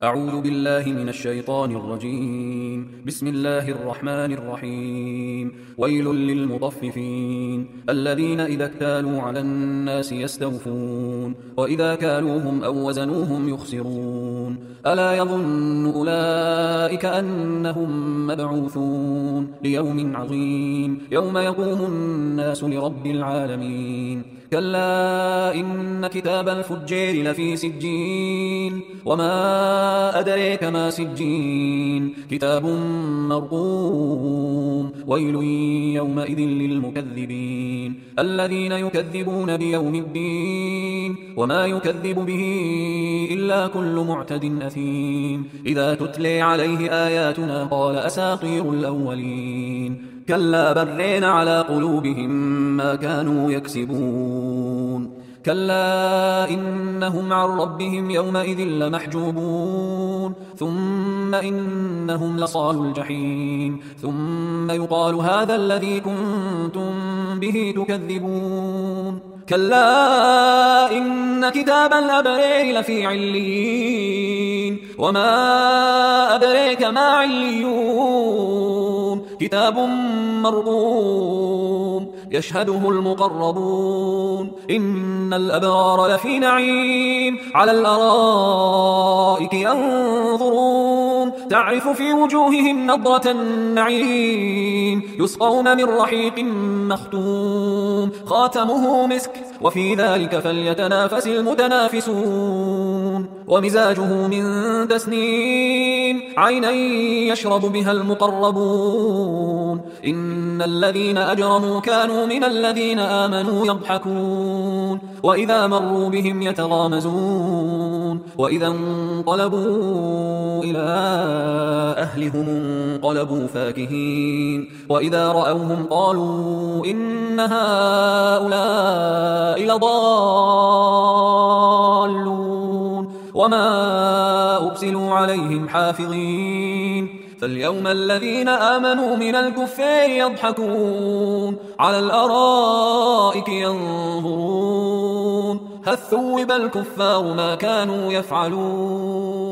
أعوذ بالله من الشيطان الرجيم. بسم الله الرحمن الرحيم. ويل للمطففين الذين إذا اكتالوا على الناس يستوفون وإذا كالوهم أو وزنوهم يخسرون ألا يظن أولئك أنهم مبعوثون ليوم عظيم يوم يقوم الناس لرب العالمين. كلا إن كتاب الفجار لفي سجين وما أدريك ما سجين كتاب مرقوم. ويل يومئذ للمكذبين الذين يكذبون بيوم الدين وما يكذب به إلا كل معتد أثيم إذا تتلي عليه آياتنا قال أساطير الأولين. كلا برين على قلوبهم ما كانوا يكسبون. كلا إنهم عن ربهم يومئذ لمحجوبون ثم إنهم لصالوا الجحيم ثم يقال هذا الذي كنتم به تكذبون. كلا إن كتاب الأبرار لفي عليين وما أدريك ما عليون كتاب مرقوم يشهده المقربون إن الأبرار لفي نعيم على الأرائك ينظرون تعرف في وجوههم نضرة النعيم يسقون من رحيق مختوم خاتمه مسك وفي ذلك فليتنافس المتنافسون ومزاجه من تسنيم عينا يشرب بها المقربون. إن الذين أجرموا كانوا من الذين آمنوا يضحكون وإذا مروا بهم يتغامزون وإذا انقلبوا إلى أهلهم انقلبوا فاكهين وإذا رأوهم قالوا إن هؤلاء لضالون وما أرسلوا عليهم حافظين. فاليوم الذين آمنوا من الكفار يضحكون على الأرائك ينظرون هل ثوب الكفار ما كانوا يفعلون.